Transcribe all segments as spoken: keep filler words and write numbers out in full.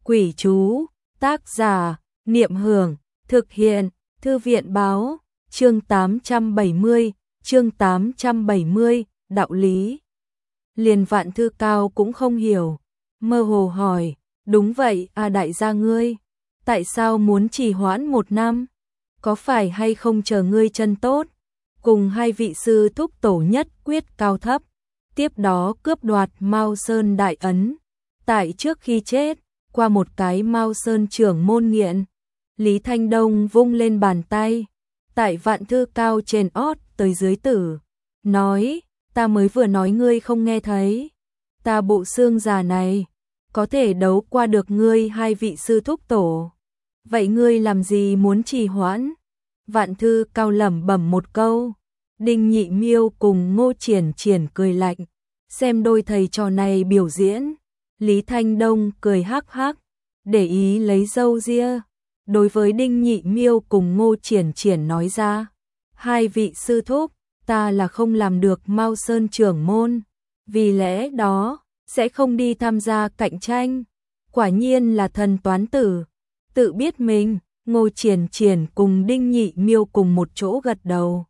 Quỷ chú, tác giả, Niệm Hưởng, thực hiện, Thư viện báo, chương tám trăm bảy mươi, chương tám trăm bảy mươi, đạo lý. Liền Vạn Thư Cao cũng không hiểu, mơ hồ hỏi, đúng vậy à đại gia ngươi, tại sao muốn trì hoãn một năm? Có phải hay không chờ ngươi chân tốt, cùng hai vị sư thúc tổ nhất quyết cao thấp, tiếp đó cướp đoạt Mao Sơn đại ấn, tại trước khi chết, qua một cái Mao Sơn trưởng môn nghiện. Lý Thanh Đông vung lên bàn tay, tại Vạn Thư Cao trên ót tới dưới tử, nói, ta mới vừa nói ngươi không nghe thấy, ta bộ xương già này, có thể đấu qua được ngươi hai vị sư thúc tổ, vậy ngươi làm gì muốn trì hoãn? Vạn Thư Cao lẩm bẩm một câu, Đinh Nhị Miêu cùng Ngô Triển Triển cười lạnh, xem đôi thầy trò này biểu diễn. Lý Thanh Đông cười hắc hắc, để ý lấy râu ria, đối với Đinh Nhị Miêu cùng Ngô Triển Triển nói ra, hai vị sư thúc, ta là không làm được Mao Sơn trưởng môn, vì lẽ đó, sẽ không đi tham gia cạnh tranh. Quả nhiên là thần toán tử, tự biết mình. Ngô Triển Triển cùng Đinh Nhị Miêu cùng một chỗ gật đầu.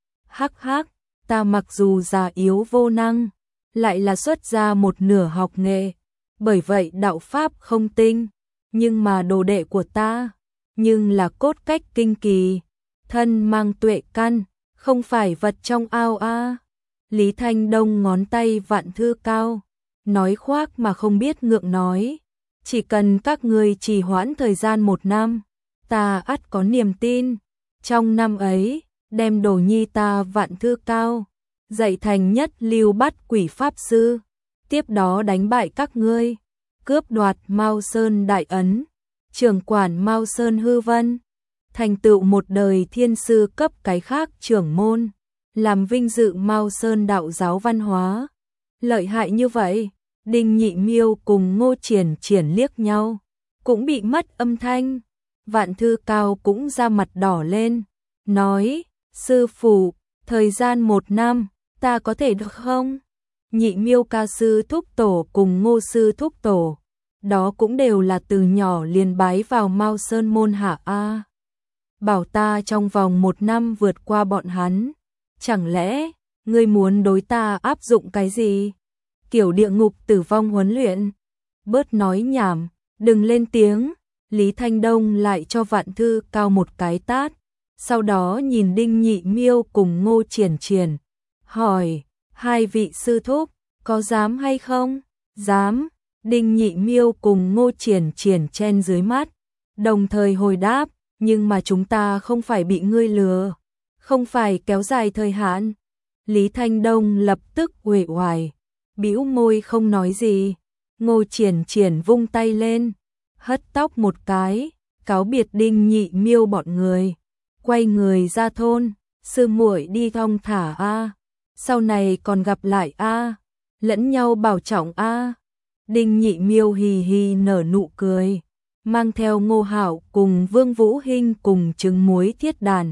Hắc hắc, ta mặc dù già yếu vô năng, lại là xuất ra một nửa học nghệ, bởi vậy đạo pháp không tinh, nhưng mà đồ đệ của ta, nhưng là cốt cách kinh kỳ, thân mang tuệ căn, không phải vật trong ao a. À. Lý Thanh Đông ngón tay Vạn Thư Cao, nói khoác mà không biết ngượng nói, chỉ cần các ngươi trì hoãn thời gian một năm, ta ắt có niềm tin, trong năm ấy, đem đồ nhi ta Vạn Thư Cao, dạy thành nhất lưu bắt quỷ pháp sư, tiếp đó đánh bại các ngươi, cướp đoạt Mao Sơn đại ấn, trưởng quản Mao Sơn hư vân, thành tựu một đời thiên sư cấp cái khác trưởng môn, làm vinh dự Mao Sơn đạo giáo văn hóa. Lợi hại như vậy, Đinh Nhị Miêu cùng Ngô Triển Triển liếc nhau, cũng bị mất âm thanh. Vạn Thư Cao cũng ra mặt đỏ lên, nói, sư phụ, thời gian một năm, ta có thể được không? Nhị Miêu ca sư thúc tổ cùng Ngô sư thúc tổ, đó cũng đều là từ nhỏ liền bái vào Mao Sơn môn hạ a. Bảo ta trong vòng một năm vượt qua bọn hắn, chẳng lẽ, ngươi muốn đối ta áp dụng cái gì? Kiểu địa ngục tử vong huấn luyện? Bớt nói nhảm, đừng lên tiếng. Lý Thanh Đông lại cho Vạn Thư Cao một cái tát, sau đó nhìn Đinh Nhị Miêu cùng Ngô Triển Triển, hỏi, hai vị sư thúc, có dám hay không? Dám. Đinh Nhị Miêu cùng Ngô Triển Triển chen dưới mắt, đồng thời hồi đáp, nhưng mà chúng ta không phải bị ngươi lừa, không phải kéo dài thời hạn. Lý Thanh Đông lập tức uể oải, bĩu môi không nói gì. Ngô Triển Triển vung tay lên, hất tóc một cái, cáo biệt Đinh Nhị Miêu bọn người, quay người ra thôn, sư muội đi thong thả a, sau này còn gặp lại a, lẫn nhau bảo trọng a. Đinh Nhị Miêu hì hì nở nụ cười, mang theo Ngô Hạo cùng Vương Vũ Hinh cùng trứng muối thiết đàn,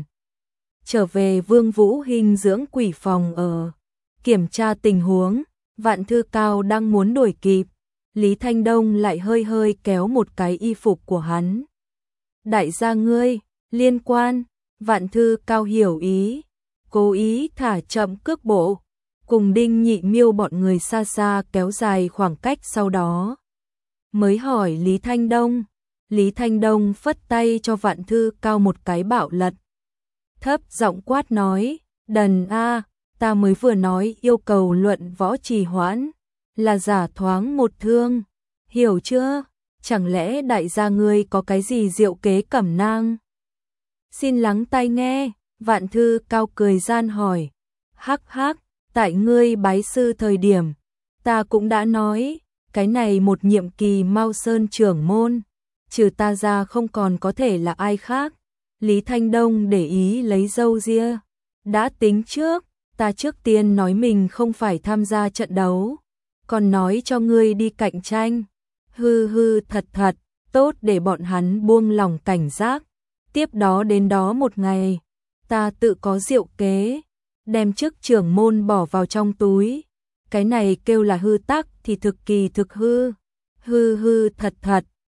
trở về Vương Vũ Hinh dưỡng quỷ phòng ở, kiểm tra tình huống. Vạn Thư Cao đang muốn đuổi kịp, Lý Thanh Đông lại hơi hơi kéo một cái y phục của hắn. Đại gia ngươi, liên quan. Vạn Thư Cao hiểu ý, cố ý thả chậm cước bộ, cùng Đinh Nhị Miêu bọn người xa xa kéo dài khoảng cách, sau đó mới hỏi Lý Thanh Đông. Lý Thanh Đông phất tay cho Vạn Thư Cao một cái bạo lật, thấp giọng quát nói, đần a, ta mới vừa nói yêu cầu luận võ trì hoãn, là giả thoáng một thương, hiểu chưa? Chẳng lẽ đại gia ngươi có cái gì diệu kế cẩm nang? Xin lắng tai nghe. Vạn Thư Cao cười gian hỏi, hắc hắc, tại ngươi bái sư thời điểm, ta cũng đã nói, cái này một nhiệm kỳ Mao Sơn trưởng môn, trừ ta ra không còn có thể là ai khác. Lý Thanh Đông để ý lấy râu ria, đã tính trước, ta trước tiên nói mình không phải tham gia trận đấu, còn nói cho ngươi đi cạnh tranh. Hư hư thật thật, tốt để bọn hắn buông lòng cảnh giác. Tiếp đó đến đó một ngày, ta tự có diệu kế, đem chức trưởng môn bỏ vào trong túi. Cái này kêu là hư tắc thì thực kỳ thực hư. Hư hư thật thật,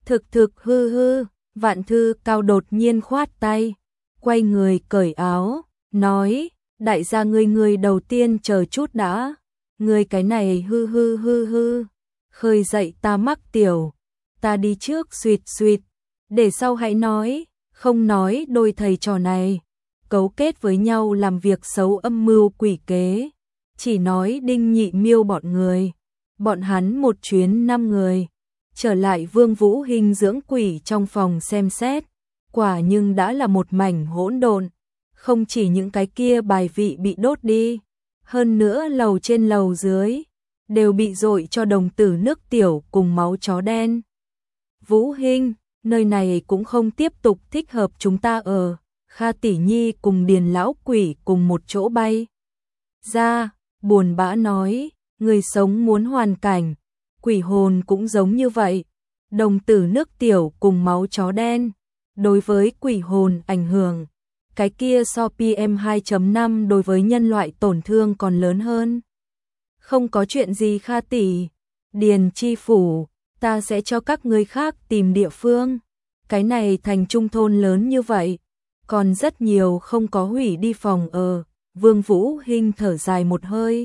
Thực thực hư hư, Vạn Thư Cao đột nhiên khoát tay, quay người cởi áo, nói, đại gia ngươi người đầu tiên chờ chút đã, ngươi cái này hư hư hư hư, khơi dậy ta mắc tiểu, ta đi trước suýt suýt, để sau hãy nói, không nói đôi thầy trò này, cấu kết với nhau làm việc xấu âm mưu quỷ kế, chỉ nói Đinh Nhị Miêu bọn người, bọn hắn một chuyến năm người, trở lại Vương Vũ Hinh dưỡng quỷ trong phòng xem xét, quả nhưng đã là một mảnh hỗn độn, không chỉ những cái kia bài vị bị đốt đi, hơn nữa lầu trên lầu dưới đều bị dội cho đồng tử nước tiểu cùng máu chó đen. Vũ Hinh, nơi này cũng không tiếp tục thích hợp chúng ta ở, Kha tỷ nhi cùng Điền lão quỷ cùng một chỗ bay ra, buồn bã nói, người sống muốn hoàn cảnh, quỷ hồn cũng giống như vậy, đồng tử nước tiểu cùng máu chó đen, đối với quỷ hồn ảnh hưởng, cái kia so pê em hai chấm năm đối với nhân loại tổn thương còn lớn hơn. Không có chuyện gì Kha tỷ, Điền chi phủ, ta sẽ cho các ngươi khác tìm địa phương, cái này thành trung thôn lớn như vậy, còn rất nhiều không có hủy đi phòng ở, Vương Vũ Hinh thở dài một hơi,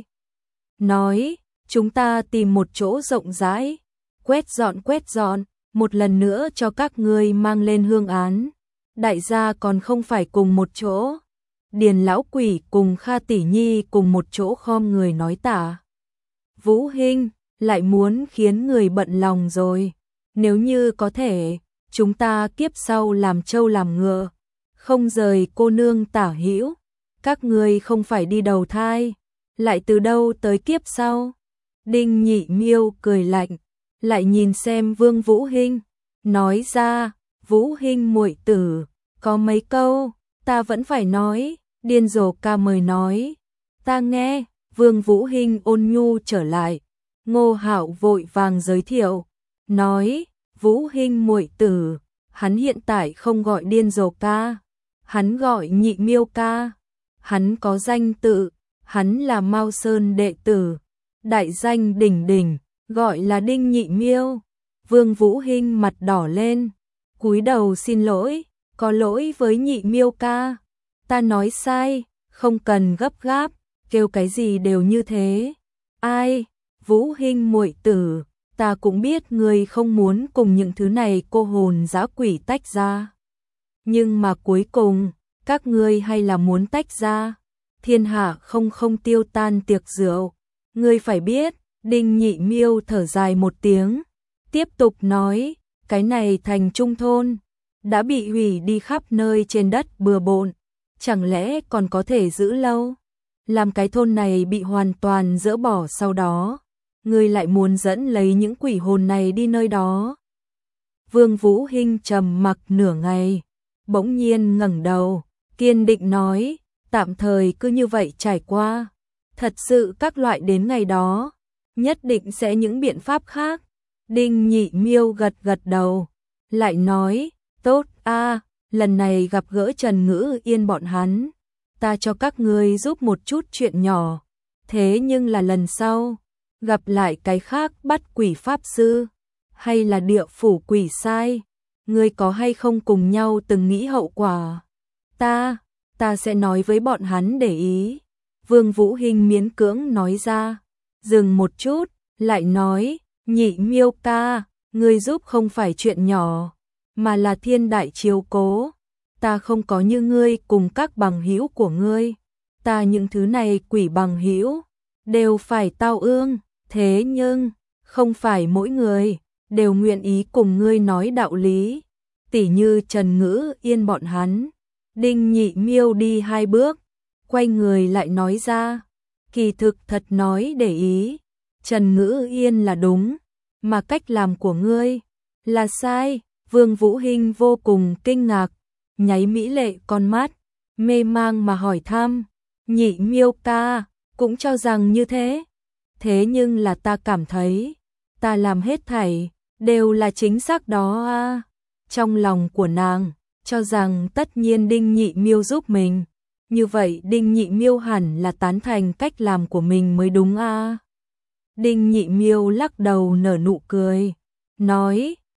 nói, chúng ta tìm một chỗ rộng rãi, quét dọn quét dọn, một lần nữa cho các ngươi mang lên hương án, đại gia còn không phải cùng một chỗ. Điền lão quỷ cùng Kha tỷ nhi cùng một chỗ khom người nói tả. Vũ Hinh lại muốn khiến người bận lòng rồi, nếu như có thể, chúng ta kiếp sau làm trâu làm ngựa, không rời cô nương tả hữu, các ngươi không phải đi đầu thai, lại từ đâu tới kiếp sau. Đinh Nhị Miêu cười lạnh, lại nhìn xem Vương Vũ Hinh, nói ra, Vũ Hinh muội tử, có mấy câu, ta vẫn phải nói, điên rồ ca mời nói, ta nghe. Vương Vũ Hinh ôn nhu trở lại, Ngô Hạo vội vàng giới thiệu, nói, Vũ Hinh muội tử, hắn hiện tại không gọi điên rồ ca, hắn gọi Nhị Miêu ca, hắn có danh tự, hắn là Mao Sơn đệ tử, đại danh đỉnh đỉnh, gọi là Đinh Nhị Miêu. Vương Vũ Hinh mặt đỏ lên, cúi đầu xin lỗi, có lỗi với Nhị Miêu ca, ta nói sai, không cần gấp gáp, kêu cái gì đều như thế. Ai, Vũ Hinh muội tử, ta cũng biết ngươi không muốn cùng những thứ này cô hồn dã quỷ tách ra. Nhưng mà cuối cùng, các ngươi hay là muốn tách ra. Thiên hạ không không tiêu tan tiệc rượu. Ngươi phải biết, Đinh Nhị Miêu thở dài một tiếng, tiếp tục nói, cái này thành trung thôn, đã bị hủy đi khắp nơi trên đất bừa bộn, chẳng lẽ còn có thể giữ lâu? Làm cái thôn này bị hoàn toàn dỡ bỏ sau đó, ngươi lại muốn dẫn lấy những quỷ hồn này đi nơi đó. Vương Vũ Hinh trầm mặc nửa ngày, bỗng nhiên ngẩng đầu, kiên định nói, tạm thời cứ như vậy trải qua, thật sự các loại đến ngày đó, nhất định sẽ những biện pháp khác. Đinh Nhị Miêu gật gật đầu, lại nói, tốt a, lần này gặp gỡ Trần Ngữ Yên bọn hắn, ta cho các ngươi giúp một chút chuyện nhỏ, thế nhưng là lần sau, gặp lại cái khác bắt quỷ pháp sư, hay là địa phủ quỷ sai, ngươi có hay không cùng nhau từng nghĩ hậu quả? Ta, ta sẽ nói với bọn hắn để ý. Vương Vũ Hinh miễn cưỡng nói ra, dừng một chút, lại nói, Nhị Miêu ca, ngươi giúp không phải chuyện nhỏ, mà là thiên đại chiếu cố. Ta không có như ngươi cùng các bằng hữu của ngươi, ta những thứ này quỷ bằng hữu đều phải tao ương, thế nhưng không phải mỗi người đều nguyện ý cùng ngươi nói đạo lý, tỉ như Trần Ngữ Yên bọn hắn. Đinh Nhị Miêu đi hai bước, quay người lại nói ra, kỳ thực thật nói để ý, Trần Ngữ Yên là đúng, mà cách làm của ngươi là sai. Vương Vũ Hinh vô cùng kinh ngạc, nháy mỹ lệ con mắt, mê mang mà hỏi thăm, Nhị Miêu ca, cũng cho rằng như thế. Thế nhưng là ta cảm thấy, ta làm hết thảy, đều là chính xác đó a. Trong lòng của nàng, cho rằng tất nhiên Đinh Nhị Miêu giúp mình. Như vậy Đinh Nhị Miêu hẳn là tán thành cách làm của mình mới đúng a. Đinh Nhị Miêu lắc đầu nở nụ cười, nói,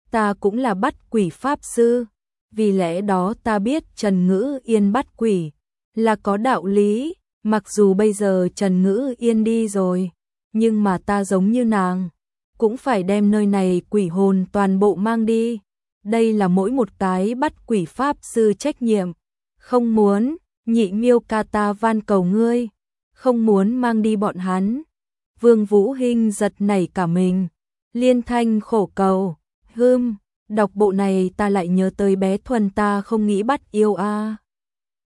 ta cũng là bắt quỷ pháp sư, vì lẽ đó ta biết Trần Ngữ Yên bắt quỷ là có đạo lý, mặc dù bây giờ Trần Ngữ Yên đi rồi, nhưng mà ta giống như nàng, cũng phải đem nơi này quỷ hồn toàn bộ mang đi. Đây là mỗi một cái bắt quỷ pháp sư trách nhiệm. Không muốn, Nhị Miêu ca ta van cầu ngươi, không muốn mang đi bọn hắn. Vương Vũ Hinh giật nảy cả mình, liên thanh khổ cầu, hưm, đọc bộ này ta lại nhớ tới bé Thuần ta không nghĩ bắt yêu a.